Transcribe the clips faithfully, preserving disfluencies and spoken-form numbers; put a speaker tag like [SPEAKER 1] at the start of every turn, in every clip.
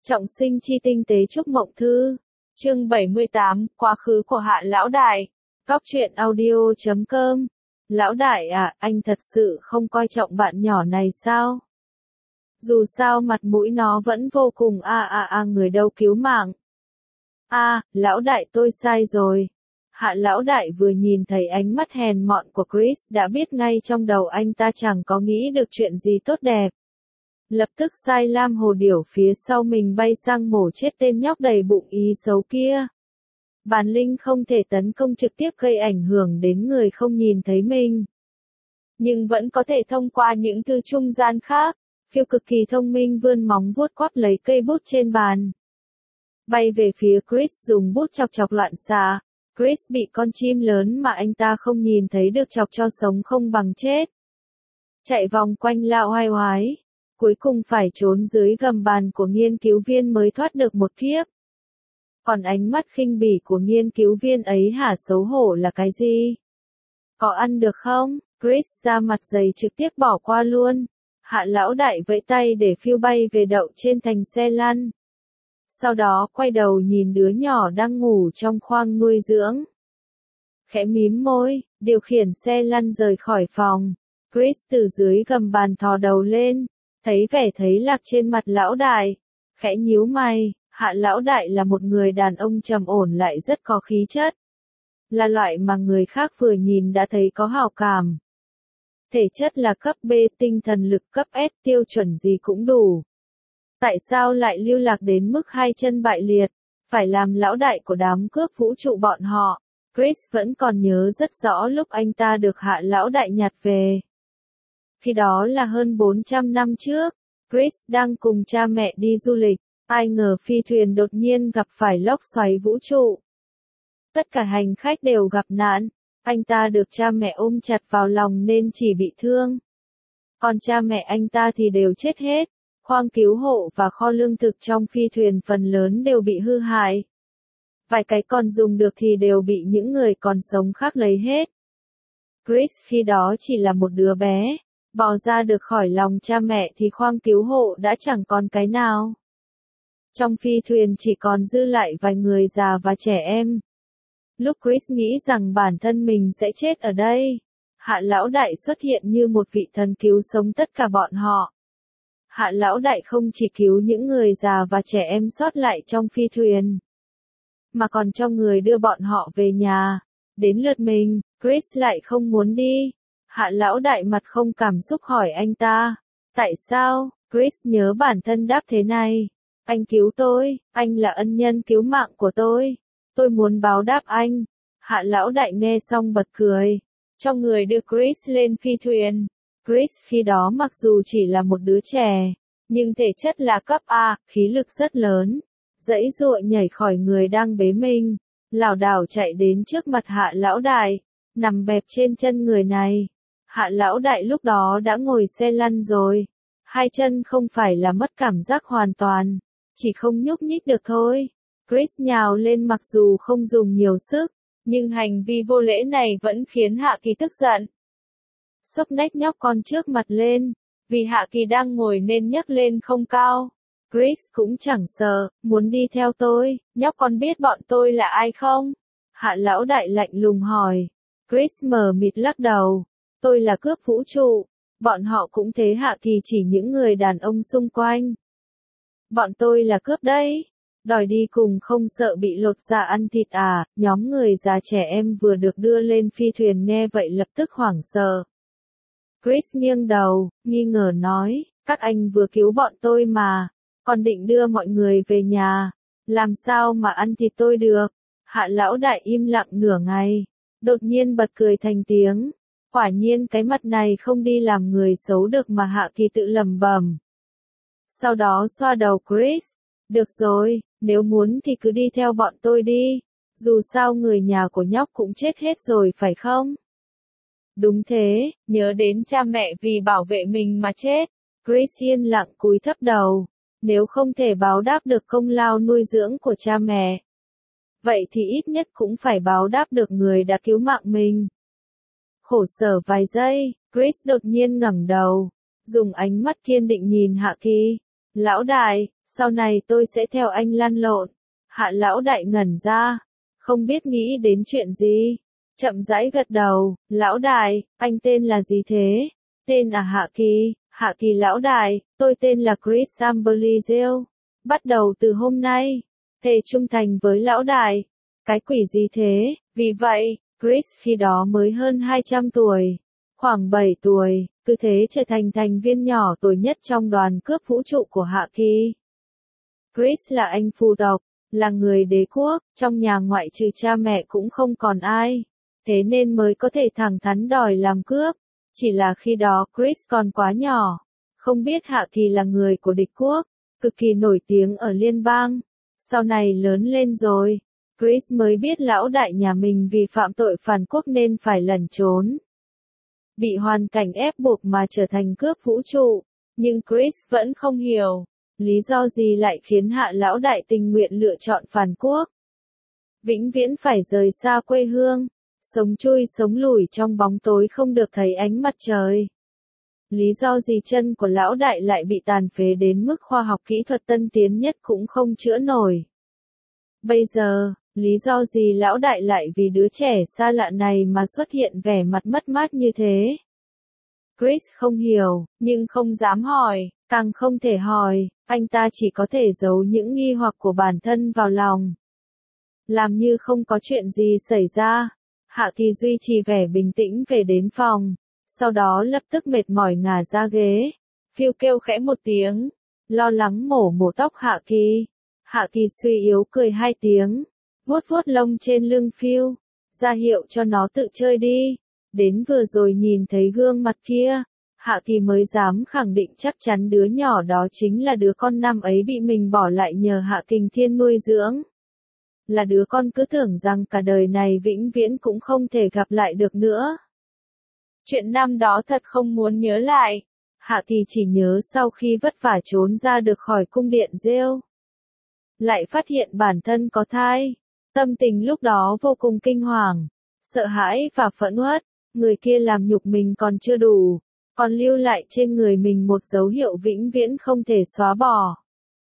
[SPEAKER 1] Trọng sinh chi tinh tế chúc mộng thư. Chương bảy mươi tám, quá khứ của Hạ lão đại. Góc truyện audio chấm com. Lão đại à, anh thật sự không coi trọng bạn nhỏ này sao? Dù sao mặt mũi nó vẫn vô cùng a a a người đâu cứu mạng. A, lão đại tôi sai rồi. Hạ lão đại vừa nhìn thấy ánh mắt hèn mọn của Chris đã biết ngay trong đầu anh ta chẳng có nghĩ được chuyện gì tốt đẹp. Lập tức sai lam hồ điểu phía sau mình bay sang mổ chết tên nhóc đầy bụng ý xấu kia. Bản linh không thể tấn công trực tiếp gây ảnh hưởng đến người không nhìn thấy mình. Nhưng vẫn có thể thông qua những thứ trung gian khác. Phiêu cực kỳ thông minh vươn móng vuốt quắp lấy cây bút trên bàn. Bay về phía Chris dùng bút chọc chọc loạn xạ. Chris bị con chim lớn mà anh ta không nhìn thấy được chọc cho sống không bằng chết. Chạy vòng quanh lao oai oái. Cuối cùng phải trốn dưới gầm bàn của nghiên cứu viên mới thoát được một kiếp. Còn ánh mắt khinh bỉ của nghiên cứu viên ấy hả, xấu hổ là cái gì? Có ăn được không? Chris ra mặt dày trực tiếp bỏ qua luôn. Hạ lão đại vẫy tay để phiêu bay về đậu trên thành xe lăn. Sau đó quay đầu nhìn đứa nhỏ đang ngủ trong khoang nuôi dưỡng. Khẽ mím môi, điều khiển xe lăn rời khỏi phòng. Chris từ dưới gầm bàn thò đầu lên. Thấy vẻ thấy lạc trên mặt lão đại, khẽ nhíu mày. Hạ lão đại là một người đàn ông trầm ổn lại rất có khí chất. Là loại mà người khác vừa nhìn đã thấy có hảo cảm. Thể chất là cấp B, tinh thần lực cấp S, tiêu chuẩn gì cũng đủ. Tại sao lại lưu lạc đến mức hai chân bại liệt, phải làm lão đại của đám cướp vũ trụ bọn họ? Chris vẫn còn nhớ rất rõ lúc anh ta được hạ lão đại nhặt về. Khi đó là hơn bốn trăm năm trước, Chris đang cùng cha mẹ đi du lịch, ai ngờ phi thuyền đột nhiên gặp phải lốc xoáy vũ trụ. Tất cả hành khách đều gặp nạn, anh ta được cha mẹ ôm chặt vào lòng nên chỉ bị thương. Còn cha mẹ anh ta thì đều chết hết, khoang cứu hộ và kho lương thực trong phi thuyền phần lớn đều bị hư hại. Vài cái còn dùng được thì đều bị những người còn sống khác lấy hết. Chris khi đó chỉ là một đứa bé. Bò ra được khỏi lòng cha mẹ thì khoang cứu hộ đã chẳng còn cái nào. Trong phi thuyền chỉ còn dư lại vài người già và trẻ em. Lúc Chris nghĩ rằng bản thân mình sẽ chết ở đây, Hạ lão đại xuất hiện như một vị thần cứu sống tất cả bọn họ. Hạ lão đại không chỉ cứu những người già và trẻ em sót lại trong phi thuyền, mà còn cho người đưa bọn họ về nhà. Đến lượt mình, Chris lại không muốn đi. Hạ lão đại mặt không cảm xúc hỏi anh ta. Tại sao? Chris nhớ bản thân đáp thế này. Anh cứu tôi, anh là ân nhân cứu mạng của tôi. Tôi muốn báo đáp anh. Hạ lão đại nghe xong bật cười. Cho người đưa Chris lên phi thuyền. Chris khi đó mặc dù chỉ là một đứa trẻ, nhưng thể chất là cấp A, khí lực rất lớn. Giãy giụa nhảy khỏi người đang bế mình. Lảo đảo chạy đến trước mặt hạ lão đại. Nằm bẹp trên chân người này. Hạ lão đại lúc đó đã ngồi xe lăn rồi. Hai chân không phải là mất cảm giác hoàn toàn, chỉ không nhúc nhích được thôi. Chris nhào lên mặc dù không dùng nhiều sức, nhưng hành vi vô lễ này vẫn khiến Hạ Kỳ tức giận. Xốc nách nhóc con trước mặt lên, vì Hạ Kỳ đang ngồi nên nhấc lên không cao. Chris cũng chẳng sợ, muốn đi theo tôi, nhóc con biết bọn tôi là ai không? Hạ lão đại lạnh lùng hỏi. Chris mờ mịt lắc đầu. Tôi là cướp vũ trụ. Bọn họ cũng thế. Hạ Kỳ chỉ những người đàn ông xung quanh. Bọn tôi là cướp đấy. Đòi đi cùng không sợ bị lột da ăn thịt à? Nhóm người già trẻ em vừa được đưa lên phi thuyền nghe vậy lập tức hoảng sợ. Chris nghiêng đầu, nghi ngờ nói, các anh vừa cứu bọn tôi mà, còn định đưa mọi người về nhà. Làm sao mà ăn thịt tôi được? Hạ lão đại im lặng nửa ngày, đột nhiên bật cười thành tiếng. Quả nhiên cái mặt này không đi làm người xấu được mà. Hạ Kỳ tự lẩm bẩm. Sau đó xoa đầu Chris. Được rồi, nếu muốn thì cứ đi theo bọn tôi đi. Dù sao người nhà của nhóc cũng chết hết rồi phải không? Đúng thế, nhớ đến cha mẹ vì bảo vệ mình mà chết. Chris yên lặng cúi thấp đầu. Nếu không thể báo đáp được công lao nuôi dưỡng của cha mẹ, vậy thì ít nhất cũng phải báo đáp được người đã cứu mạng mình. Khổ sở vài giây, Chris đột nhiên ngẩng đầu, dùng ánh mắt kiên định nhìn Hạ Kỳ. Lão đại, sau này tôi sẽ theo anh lăn lộn. Hạ lão đại ngẩn ra, không biết nghĩ đến chuyện gì. Chậm rãi gật đầu, lão đại, anh tên là gì thế? Tên là Hạ Kỳ, Hạ Kỳ lão đại, tôi tên là Chris Amberlizio. Bắt đầu từ hôm nay, thề trung thành với lão đại. Cái quỷ gì thế? Vì vậy, Chris khi đó mới hơn hai trăm tuổi, khoảng bảy tuổi, cứ thế trở thành thành viên nhỏ tuổi nhất trong đoàn cướp vũ trụ của Hạ Kỳ. Chris là anh phu độc, là người đế quốc, trong nhà ngoại trừ cha mẹ cũng không còn ai, thế nên mới có thể thẳng thắn đòi làm cướp. Chỉ là khi đó Chris còn quá nhỏ, không biết Hạ Kỳ là người của địch quốc, cực kỳ nổi tiếng ở liên bang. Sau này lớn lên rồi, Chris mới biết lão đại nhà mình vì phạm tội phản quốc nên phải lẩn trốn. Bị hoàn cảnh ép buộc mà trở thành cướp vũ trụ, nhưng Chris vẫn không hiểu, lý do gì lại khiến Hạ lão đại tình nguyện lựa chọn phản quốc. Vĩnh viễn phải rời xa quê hương, sống chui sống lủi trong bóng tối không được thấy ánh mặt trời. Lý do gì chân của lão đại lại bị tàn phế đến mức khoa học kỹ thuật tân tiến nhất cũng không chữa nổi. Bây giờ, lý do gì lão đại lại vì đứa trẻ xa lạ này mà xuất hiện vẻ mặt mất mát như thế? Chris không hiểu, nhưng không dám hỏi, càng không thể hỏi, anh ta chỉ có thể giấu những nghi hoặc của bản thân vào lòng. Làm như không có chuyện gì xảy ra, Hạ Kỳ duy trì vẻ bình tĩnh về đến phòng, sau đó lập tức mệt mỏi ngả ra ghế. Phiêu kêu khẽ một tiếng, lo lắng mổ mổ tóc Hạ Kỳ. Hạ Kỳ suy yếu cười hai tiếng, vuốt vuốt lông trên lưng Phiêu, ra hiệu cho nó tự chơi đi. Đến vừa rồi nhìn thấy gương mặt kia, Hạ Kỳ mới dám khẳng định chắc chắn đứa nhỏ đó chính là đứa con năm ấy bị mình bỏ lại nhờ Hạ Kình Thiên nuôi dưỡng. Là đứa con cứ tưởng rằng cả đời này vĩnh viễn cũng không thể gặp lại được nữa. Chuyện năm đó thật không muốn nhớ lại. Hạ Kỳ chỉ nhớ sau khi vất vả trốn ra được khỏi cung điện rêu, lại phát hiện bản thân có thai. Tâm tình lúc đó vô cùng kinh hoàng, sợ hãi và phẫn uất. Người kia làm nhục mình còn chưa đủ, còn lưu lại trên người mình một dấu hiệu vĩnh viễn không thể xóa bỏ.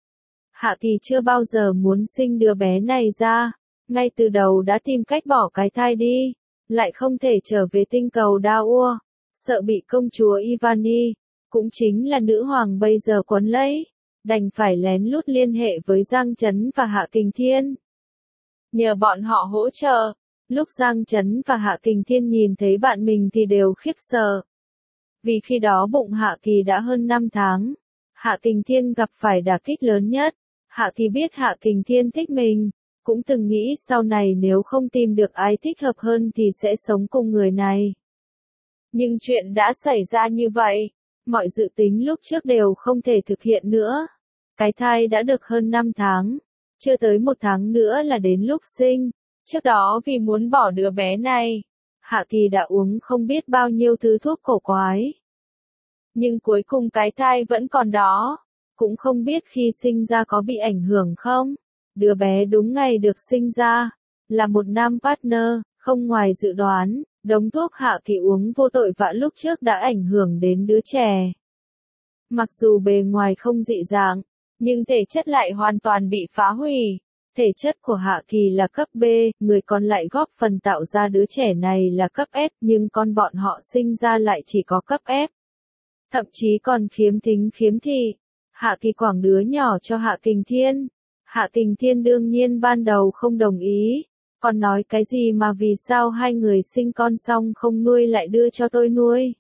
[SPEAKER 1] Hạ Kỳ chưa bao giờ muốn sinh đứa bé này ra, ngay từ đầu đã tìm cách bỏ cái thai đi, lại không thể trở về tinh cầu Daur, sợ bị công chúa Ivani, cũng chính là nữ hoàng bây giờ quấn lấy, đành phải lén lút liên hệ với Giang Chấn và Hạ Kình Thiên. Nhờ bọn họ hỗ trợ, lúc Giang Chấn và Hạ Kình Thiên nhìn thấy bạn mình thì đều khiếp sợ. Vì khi đó bụng Hạ Kỳ đã hơn năm tháng, Hạ Kình Thiên gặp phải đả kích lớn nhất. Hạ Kỳ biết Hạ Kình Thiên thích mình, cũng từng nghĩ sau này nếu không tìm được ai thích hợp hơn thì sẽ sống cùng người này. Nhưng chuyện đã xảy ra như vậy, mọi dự tính lúc trước đều không thể thực hiện nữa. Cái thai đã được hơn năm tháng, chưa tới một tháng nữa là đến lúc sinh. Trước đó vì muốn bỏ đứa bé này, Hạ Kỳ đã uống không biết bao nhiêu thứ thuốc cổ quái. Nhưng cuối cùng cái thai vẫn còn đó, cũng không biết khi sinh ra có bị ảnh hưởng không. Đứa bé đúng ngày được sinh ra, là một nam partner, không ngoài dự đoán, đống thuốc Hạ Kỳ uống vô tội vạ lúc trước đã ảnh hưởng đến đứa trẻ. Mặc dù bề ngoài không dị dạng, nhưng thể chất lại hoàn toàn bị phá hủy. Thể chất của Hạ Kỳ là cấp B, người còn lại góp phần tạo ra đứa trẻ này là cấp S, nhưng con bọn họ sinh ra lại chỉ có cấp F. Thậm chí còn khiếm thính khiếm thị. Hạ Kỳ quảng đứa nhỏ cho Hạ Kình Thiên. Hạ Kình Thiên đương nhiên ban đầu không đồng ý, còn nói cái gì mà vì sao hai người sinh con xong không nuôi lại đưa cho tôi nuôi.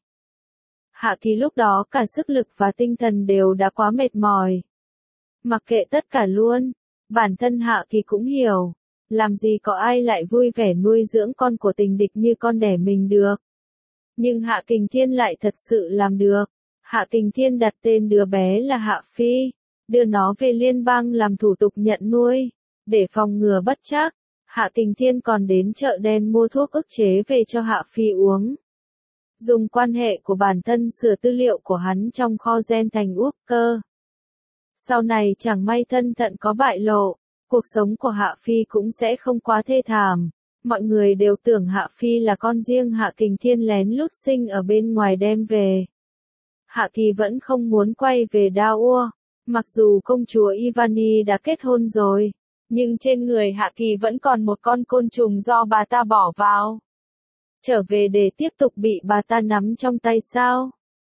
[SPEAKER 1] Hạ Kỳ lúc đó cả sức lực và tinh thần đều đã quá mệt mỏi. Mặc kệ tất cả luôn, bản thân Hạ Kỳ cũng hiểu, làm gì có ai lại vui vẻ nuôi dưỡng con của tình địch như con đẻ mình được. Nhưng Hạ Kình Thiên lại thật sự làm được. Hạ Kình Thiên đặt tên đứa bé là Hạ Phi, đưa nó về liên bang làm thủ tục nhận nuôi. Để phòng ngừa bất trắc, Hạ Kình Thiên còn đến chợ đen mua thuốc ức chế về cho Hạ Phi uống. Dùng quan hệ của bản thân sửa tư liệu của hắn trong kho gen thành úp cơ. Sau này chẳng may thân thận có bại lộ, cuộc sống của Hạ Phi cũng sẽ không quá thê thảm. Mọi người đều tưởng Hạ Phi là con riêng Hạ Kình Thiên lén lút sinh ở bên ngoài đem về. Hạ Kỳ vẫn không muốn quay về Daur, Mặc dù công chúa Ivani đã kết hôn rồi, nhưng trên người Hạ Kỳ vẫn còn một con côn trùng do bà ta bỏ vào. Trở về để tiếp tục bị bà ta nắm trong tay sao?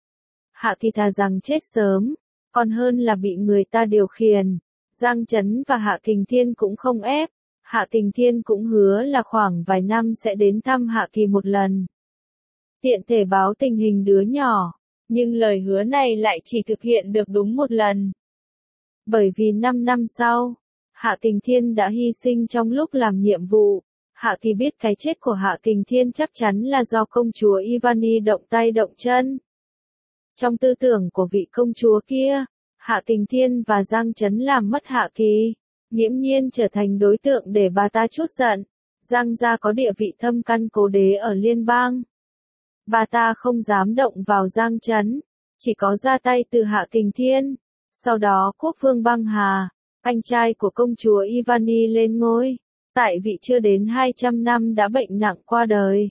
[SPEAKER 1] Hạ Kỳ thà rằng chết sớm, còn hơn là bị người ta điều khiển. Giang Chấn và Hạ Kình Thiên cũng không ép. Hạ Kình Thiên cũng hứa là khoảng vài năm sẽ đến thăm Hạ Kỳ một lần. Tiện thể báo tình hình đứa nhỏ, nhưng lời hứa này lại chỉ thực hiện được đúng một lần. Bởi vì năm năm sau, Hạ Kình Thiên đã hy sinh trong lúc làm nhiệm vụ. Hạ Kỳ biết cái chết của Hạ Kình Thiên chắc chắn là do công chúa Ivani động tay động chân. Trong tư tưởng của vị công chúa kia, Hạ Kình Thiên và Giang Chấn làm mất Hạ Kỳ, nghiễm nhiên trở thành đối tượng để bà ta trút giận. Giang gia có địa vị thâm căn cố đế ở liên bang. Bà ta không dám động vào Giang Chấn, chỉ có ra tay từ Hạ Kình Thiên. Sau đó quốc vương Băng Hà, anh trai của công chúa Ivani lên ngôi, tại vị chưa đến hai trăm năm đã bệnh nặng qua đời.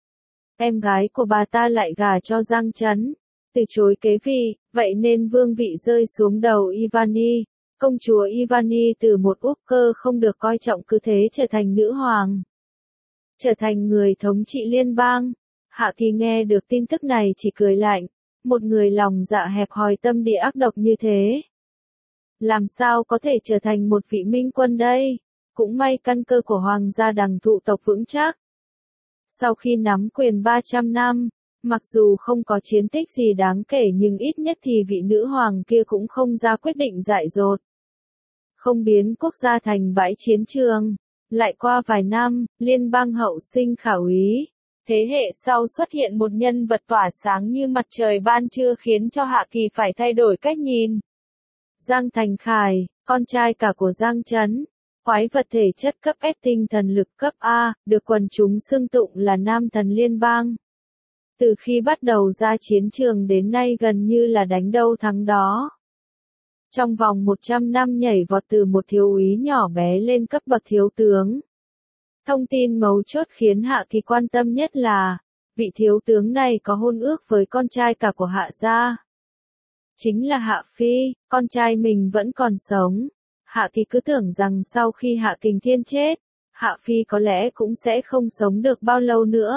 [SPEAKER 1] Em gái của bà ta lại gả cho Giang Chấn, từ chối kế vị, vậy nên vương vị rơi xuống đầu Ivani. Công chúa Ivani từ một quốc cơ không được coi trọng cứ thế trở thành nữ hoàng, trở thành người thống trị liên bang. Hạ Kỳ nghe được tin tức này chỉ cười lạnh, một người lòng dạ hẹp hòi tâm địa ác độc như thế, làm sao có thể trở thành một vị minh quân đây? Cũng may căn cơ của hoàng gia Đằng Thụ tộc vững chắc. Sau khi nắm quyền ba trăm năm, mặc dù không có chiến tích gì đáng kể nhưng ít nhất thì vị nữ hoàng kia cũng không ra quyết định dại dột, không biến quốc gia thành bãi chiến trường. Lại qua vài năm, liên bang hậu sinh khả úy. Thế hệ sau xuất hiện một nhân vật tỏa sáng như mặt trời ban trưa khiến cho Hạ Kỳ phải thay đổi cách nhìn. Giang Thành Khải, con trai cả của Giang Chấn, quái vật thể chất cấp S tinh thần lực cấp A, được quần chúng xưng tụng là nam thần liên bang. Từ khi bắt đầu ra chiến trường đến nay gần như là đánh đâu thắng đó. Trong vòng một trăm năm nhảy vọt từ một thiếu úy nhỏ bé lên cấp bậc thiếu tướng. Thông tin mấu chốt khiến Hạ Kỳ quan tâm nhất là, vị thiếu tướng này có hôn ước với con trai cả của Hạ gia. Chính là Hạ Phi, con trai mình vẫn còn sống. Hạ Kỳ cứ tưởng rằng sau khi Hạ Kình Thiên chết, Hạ Phi có lẽ cũng sẽ không sống được bao lâu nữa.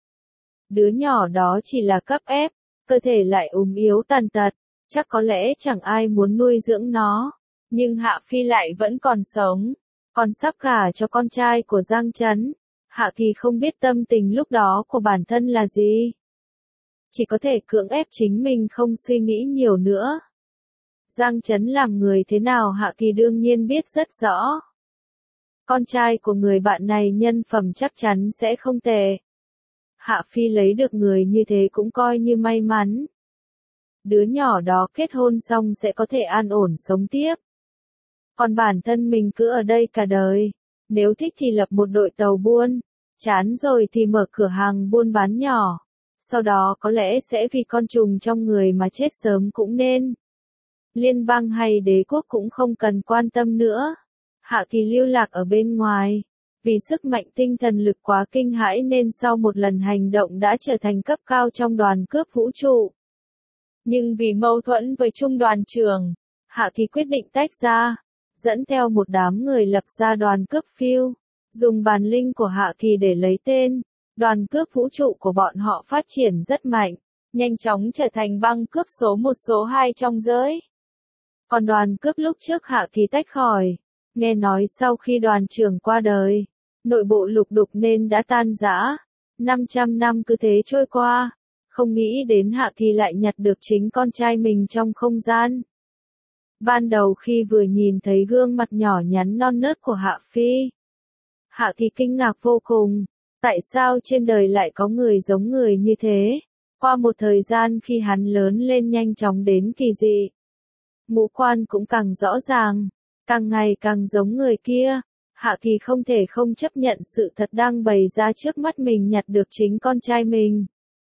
[SPEAKER 1] Đứa nhỏ đó chỉ là cấp ép, cơ thể lại ốm yếu tàn tật, chắc có lẽ chẳng ai muốn nuôi dưỡng nó. Nhưng Hạ Phi lại vẫn còn sống, còn sắp gả cho con trai của Giang Chấn. Hạ Kỳ không biết tâm tình lúc đó của bản thân là gì. Chỉ có thể cưỡng ép chính mình không suy nghĩ nhiều nữa. Giang Chấn làm người thế nào Hạ Kỳ đương nhiên biết rất rõ. Con trai của người bạn này nhân phẩm chắc chắn sẽ không tệ. Hạ Phi lấy được người như thế cũng coi như may mắn. Đứa nhỏ đó kết hôn xong sẽ có thể an ổn sống tiếp. Còn bản thân mình cứ ở đây cả đời. Nếu thích thì lập một đội tàu buôn. Chán rồi thì mở cửa hàng buôn bán nhỏ. Sau đó có lẽ sẽ vì con trùng trong người mà chết sớm cũng nên. Liên bang hay đế quốc cũng không cần quan tâm nữa. Hạ Kỳ lưu lạc ở bên ngoài. Vì sức mạnh tinh thần lực quá kinh hãi nên sau một lần hành động đã trở thành cấp cao trong đoàn cướp vũ trụ. Nhưng vì mâu thuẫn với trung đoàn trưởng, Hạ Kỳ quyết định tách ra, dẫn theo một đám người lập ra đoàn cướp phiêu, dùng bản linh của Hạ Kỳ để lấy tên. Đoàn cướp vũ trụ của bọn họ phát triển rất mạnh, nhanh chóng trở thành băng cướp số một số hai trong giới. Còn đoàn cướp lúc trước Hạ Kỳ tách khỏi, nghe nói sau khi đoàn trưởng qua đời, nội bộ lục đục nên đã tan rã. năm trăm năm cứ thế trôi qua, không nghĩ đến Hạ Kỳ lại nhặt được chính con trai mình trong không gian. Ban đầu khi vừa nhìn thấy gương mặt nhỏ nhắn non nớt của Hạ Phi, Hạ Kỳ kinh ngạc vô cùng. Tại sao trên đời lại có người giống người như thế? Qua một thời gian khi hắn lớn lên nhanh chóng đến kỳ dị, ngũ quan cũng càng rõ ràng, càng ngày càng giống người kia. Hạ Kỳ không thể không chấp nhận sự thật đang bày ra trước mắt mình, nhặt được chính con trai mình.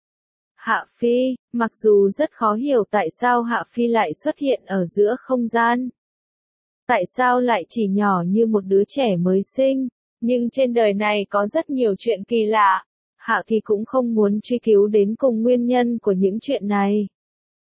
[SPEAKER 1] Hạ Phi, mặc dù rất khó hiểu tại sao Hạ Phi lại xuất hiện ở giữa không gian. Tại sao lại chỉ nhỏ như một đứa trẻ mới sinh, nhưng trên đời này có rất nhiều chuyện kỳ lạ. Hạ Kỳ cũng không muốn truy cứu đến cùng nguyên nhân của những chuyện này.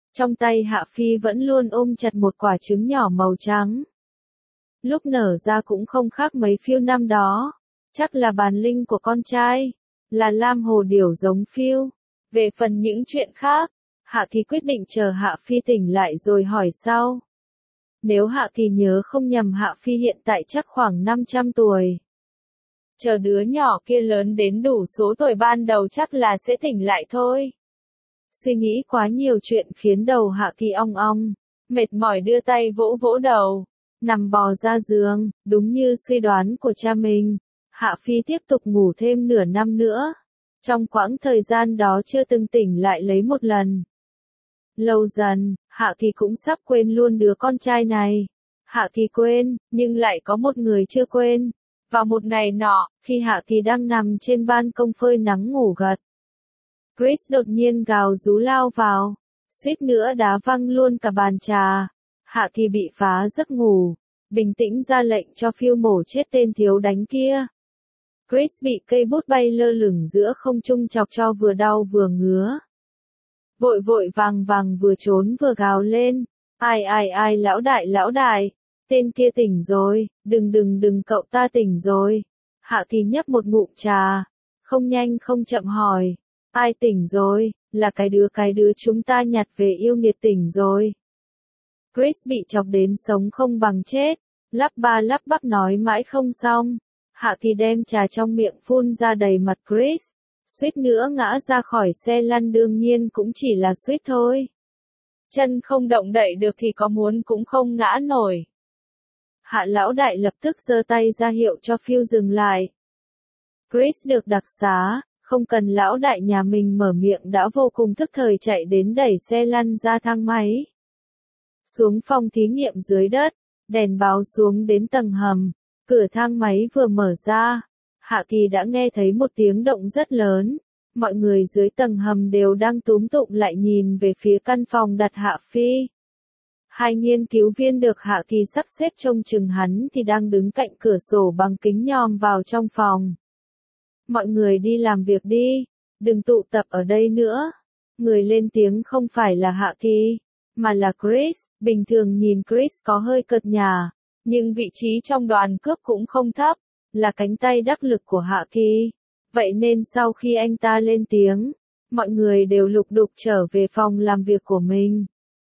[SPEAKER 1] Trong tay Hạ Phi vẫn luôn ôm chặt một quả trứng nhỏ màu trắng. Lúc nở ra cũng không khác mấy phiêu năm đó. Chắc là bản linh của con trai. Là lam hồ điểu giống phiêu. Về phần những chuyện khác, Hạ Kỳ quyết định chờ Hạ Phi tỉnh lại rồi hỏi sau. Nếu Hạ Kỳ nhớ không nhầm Hạ Phi hiện tại chắc khoảng năm trăm tuổi. Chờ đứa nhỏ kia lớn đến đủ số tuổi ban đầu chắc là sẽ tỉnh lại thôi. Suy nghĩ quá nhiều chuyện khiến đầu Hạ Kỳ ong ong, mệt mỏi đưa tay vỗ vỗ đầu, nằm bò ra giường, đúng như suy đoán của cha mình. Hạ Phi tiếp tục ngủ thêm nửa năm nữa. Trong quãng thời gian đó chưa từng tỉnh lại lấy một lần. Lâu dần, Hạ Kỳ cũng sắp quên luôn đứa con trai này. Hạ Kỳ quên, nhưng lại có một người chưa quên. Vào một ngày nọ, khi Hạ Kỳ đang nằm trên ban công phơi nắng ngủ gật, Chris đột nhiên gào rú lao vào, suýt nữa đá văng luôn cả bàn trà. Hạ Kỳ bị phá giấc ngủ, bình tĩnh ra lệnh cho Phil mổ chết tên thiếu đánh kia. Chris bị cây bút bay lơ lửng giữa không trung chọc cho vừa đau vừa ngứa. Vội vội vàng vàng vừa trốn vừa gào lên. Ai ai ai lão đại lão đại, tên kia tỉnh rồi, đừng đừng đừng cậu ta tỉnh rồi. Hạ Kỳ nhấp một ngụm trà, không nhanh không chậm hỏi. Ai tỉnh rồi, là cái đứa cái đứa chúng ta nhặt về yêu nghiệt tỉnh rồi. Chris bị chọc đến sống không bằng chết, lắp ba lắp bắp nói mãi không xong. Hạ Kỳ đem trà trong miệng phun ra đầy mặt Chris, suýt nữa ngã ra khỏi xe lăn, đương nhiên cũng chỉ là suýt thôi. Chân không động đậy được thì có muốn cũng không ngã nổi. Hạ lão đại lập tức giơ tay ra hiệu cho Phil dừng lại. Chris được đặc xá, không cần lão đại nhà mình mở miệng đã vô cùng thức thời chạy đến đẩy xe lăn ra thang máy. Xuống phòng thí nghiệm dưới đất, đèn báo xuống đến tầng hầm, cửa thang máy vừa mở ra. Hạ Kỳ đã nghe thấy một tiếng động rất lớn. Mọi người dưới tầng hầm đều đang túm tụm lại nhìn về phía căn phòng đặt Hạ Phi. Hai nghiên cứu viên được Hạ Kỳ sắp xếp trông chừng hắn thì đang đứng cạnh cửa sổ bằng kính nhòm vào trong phòng. Mọi người đi làm việc đi, đừng tụ tập ở đây nữa. Người lên tiếng không phải là Hạ Kỳ, mà là Chris. Bình thường nhìn Chris có hơi cợt nhả, nhưng vị trí trong đoàn cướp cũng không thấp, là cánh tay đắc lực của Hạ Kỳ. Vậy nên sau khi anh ta lên tiếng, mọi người đều lục đục trở về phòng làm việc của mình.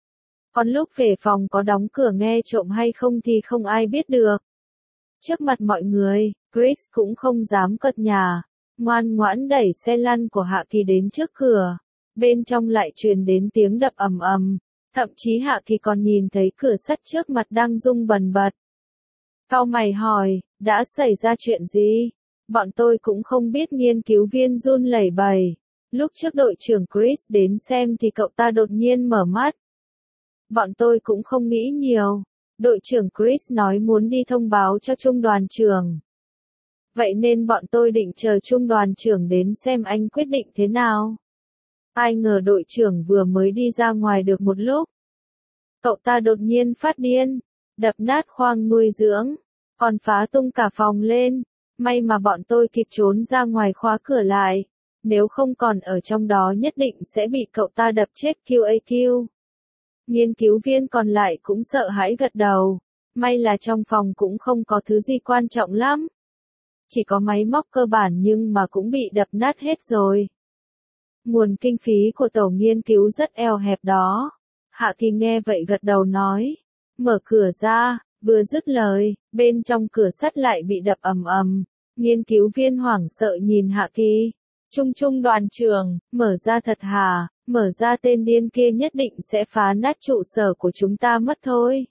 [SPEAKER 1] Còn lúc về phòng có đóng cửa nghe trộm hay không thì không ai biết được. Trước mặt mọi người, Chris cũng không dám cợt nhả, ngoan ngoãn đẩy xe lăn của Hạ Kỳ đến trước cửa. Bên trong lại truyền đến tiếng đập ầm ầm, thậm chí Hạ Kỳ còn nhìn thấy cửa sắt trước mặt đang rung bần bật. Cau mày hỏi, đã xảy ra chuyện gì? Bọn tôi cũng không biết, nghiên cứu viên run lẩy bẩy. Lúc trước đội trưởng Chris đến xem thì cậu ta đột nhiên mở mắt. Bọn tôi cũng không nghĩ nhiều. Đội trưởng Chris nói muốn đi thông báo cho trung đoàn trưởng. Vậy nên bọn tôi định chờ trung đoàn trưởng đến xem anh quyết định thế nào. Ai ngờ đội trưởng vừa mới đi ra ngoài được một lúc, cậu ta đột nhiên phát điên, đập nát khoang nuôi dưỡng, còn phá tung cả phòng lên. May mà bọn tôi kịp trốn ra ngoài khóa cửa lại, nếu không còn ở trong đó nhất định sẽ bị cậu ta đập chết quy a quy. Nghiên cứu viên còn lại cũng sợ hãi gật đầu, may là trong phòng cũng không có thứ gì quan trọng lắm. Chỉ có máy móc cơ bản nhưng mà cũng bị đập nát hết rồi. Nguồn kinh phí của tổ nghiên cứu rất eo hẹp đó. Hạ Kỳ nghe vậy gật đầu nói, mở cửa ra. Vừa dứt lời, bên trong cửa sắt lại bị đập ầm ầm. Nghiên cứu viên hoảng sợ nhìn Hạ Kỳ. Trung trung đoàn trưởng, mở ra thật hả? Mở ra, tên điên kia nhất định sẽ phá nát trụ sở của chúng ta mất thôi.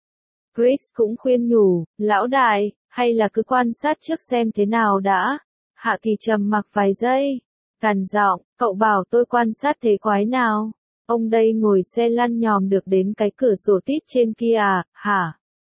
[SPEAKER 1] Chris cũng khuyên nhủ, lão đại, hay là cứ quan sát trước xem thế nào đã. Hạ Kỳ trầm mặc vài giây, gằn giọng, cậu bảo tôi quan sát thế quái nào? Ông đây ngồi xe lăn nhòm được đến cái cửa sổ tít trên kia à, hả?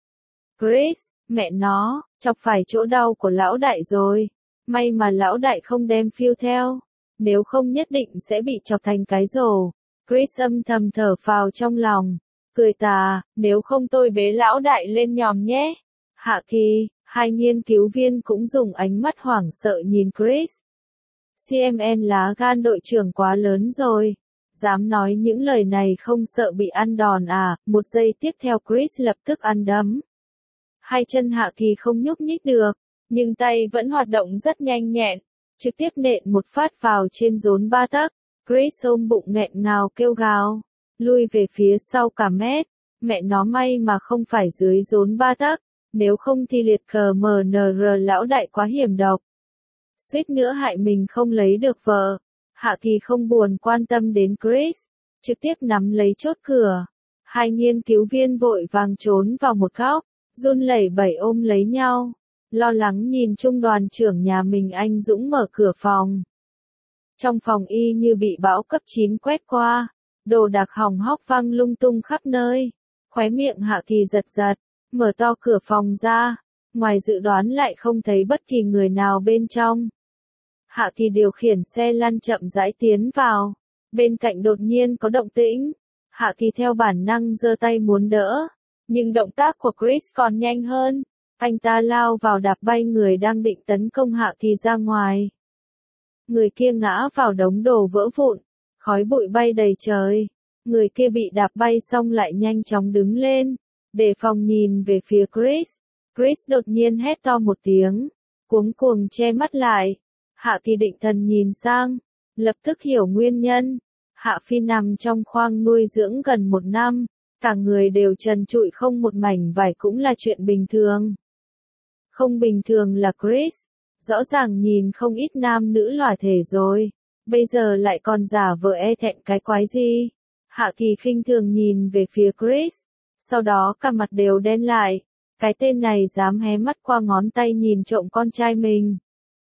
[SPEAKER 1] Chris, mẹ nó, chọc phải chỗ đau của lão đại rồi. May mà lão đại không đem Phil theo, nếu không nhất định sẽ bị chọc thành cái rổ. Chris âm thầm thở phào trong lòng, cười tà, nếu không tôi bế lão đại lên nhòm nhé. Hạ Kỳ, hai nghiên cứu viên cũng dùng ánh mắt hoảng sợ nhìn Chris. xê em en lá gan đội trưởng quá lớn rồi. Dám nói những lời này không sợ bị ăn đòn à, một giây tiếp theo Chris lập tức ăn đấm. Hai chân Hạ Kỳ không nhúc nhích được, nhưng tay vẫn hoạt động rất nhanh nhẹn, trực tiếp nện một phát vào trên rốn ba tấc. Chris ôm bụng nghẹn ngào kêu gào, lui về phía sau cả mét, mẹ nó may mà không phải dưới rốn ba tấc, nếu không thì liệt cờ em en rờ lão đại quá hiểm độc. Suýt nữa hại mình không lấy được vợ. Hạ Kỳ không buồn quan tâm đến Chris, trực tiếp nắm lấy chốt cửa. Hai nghiên cứu viên vội vàng trốn vào một góc, run lẩy bẩy ôm lấy nhau, lo lắng nhìn trung đoàn trưởng nhà mình anh Dũng mở cửa phòng. Trong phòng y như bị bão cấp chín quét qua, đồ đạc hỏng hóc văng lung tung khắp nơi. Khóe miệng Hạ Kỳ giật giật, mở to cửa phòng ra, ngoài dự đoán lại không thấy bất kỳ người nào bên trong. Hạ Kỳ điều khiển xe lăn chậm rãi tiến vào, bên cạnh đột nhiên có động tĩnh. Hạ Kỳ theo bản năng giơ tay muốn đỡ, nhưng động tác của Chris còn nhanh hơn. Anh ta lao vào đạp bay người đang định tấn công Hạ Kỳ ra ngoài. Người kia ngã vào đống đồ vỡ vụn, khói bụi bay đầy trời. Người kia bị đạp bay xong lại nhanh chóng đứng lên, đề phòng nhìn về phía Chris. Chris đột nhiên hét to một tiếng, cuống cuồng che mắt lại. Hạ Kỳ định thần nhìn sang, lập tức hiểu nguyên nhân. Hạ Phi nằm trong khoang nuôi dưỡng gần một năm, cả người đều trần trụi không một mảnh vải cũng là chuyện bình thường. Không bình thường là Chris, rõ ràng nhìn không ít nam nữ lòa thể rồi, bây giờ lại còn giả vờ e thẹn cái quái gì. Hạ Kỳ khinh thường nhìn về phía Chris, sau đó cả mặt đều đen lại, cái tên này dám hé mắt qua ngón tay nhìn trộm con trai mình.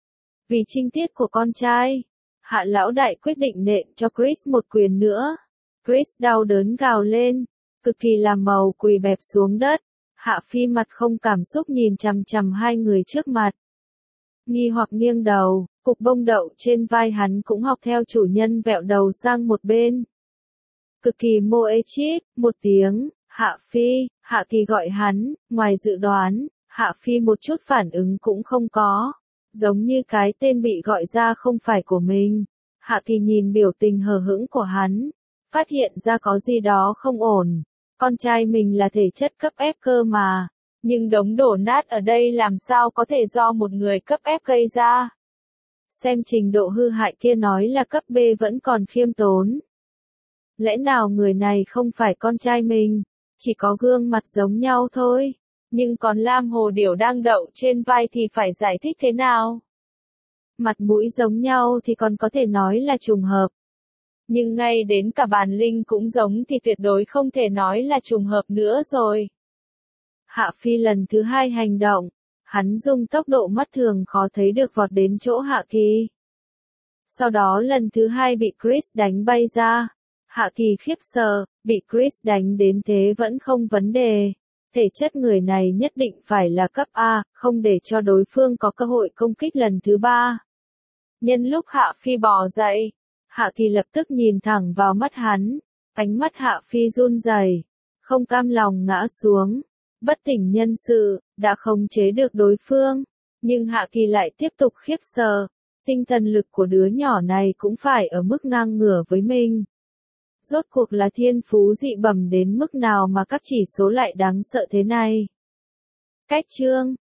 [SPEAKER 1] Vì trinh tiết của con trai, Hạ lão đại quyết định nện cho Chris một quyền nữa. Chris đau đớn gào lên, cực kỳ làm màu quỳ bẹp xuống đất. Hạ Phi mặt không cảm xúc nhìn chằm chằm hai người trước mặt. Nghi hoặc nghiêng đầu, cục bông đậu trên vai hắn cũng học theo chủ nhân vẹo đầu sang một bên. Cực kỳ mô ê chít, một tiếng, Hạ Phi, Hạ Kỳ gọi hắn, ngoài dự đoán, Hạ Phi một chút phản ứng cũng không có. Giống như cái tên bị gọi ra không phải của mình. Hạ Kỳ nhìn biểu tình hờ hững của hắn, phát hiện ra có gì đó không ổn. Con trai mình là thể chất cấp ép cơ mà, nhưng đống đổ nát ở đây làm sao có thể do một người cấp ép gây ra. Xem trình độ hư hại kia nói là cấp B vẫn còn khiêm tốn. Lẽ nào người này không phải con trai mình, chỉ có gương mặt giống nhau thôi. Nhưng còn Lam Hồ Điểu đang đậu trên vai thì phải giải thích thế nào? Mặt mũi giống nhau thì còn có thể nói là trùng hợp. Nhưng ngay đến cả bàn linh cũng giống thì tuyệt đối không thể nói là trùng hợp nữa rồi. Hạ Phi lần thứ hai hành động, hắn dùng tốc độ mắt thường khó thấy được vọt đến chỗ Hạ Kỳ. Sau đó lần thứ hai bị Chris đánh bay ra. Hạ Kỳ khiếp sợ, bị Chris đánh đến thế vẫn không vấn đề. Thể chất người này nhất định phải là cấp A, không để cho đối phương có cơ hội công kích lần thứ ba. Nhân lúc Hạ Phi bò dậy, Hạ Kỳ lập tức nhìn thẳng vào mắt hắn, ánh mắt Hạ Phi run rẩy, không cam lòng ngã xuống, bất tỉnh nhân sự, đã khống chế được đối phương, nhưng Hạ Kỳ lại tiếp tục khiếp sợ, tinh thần lực của đứa nhỏ này cũng phải ở mức ngang ngửa với mình. Rốt cuộc là thiên phú dị bẩm đến mức nào mà các chỉ số lại đáng sợ thế này. Cách chương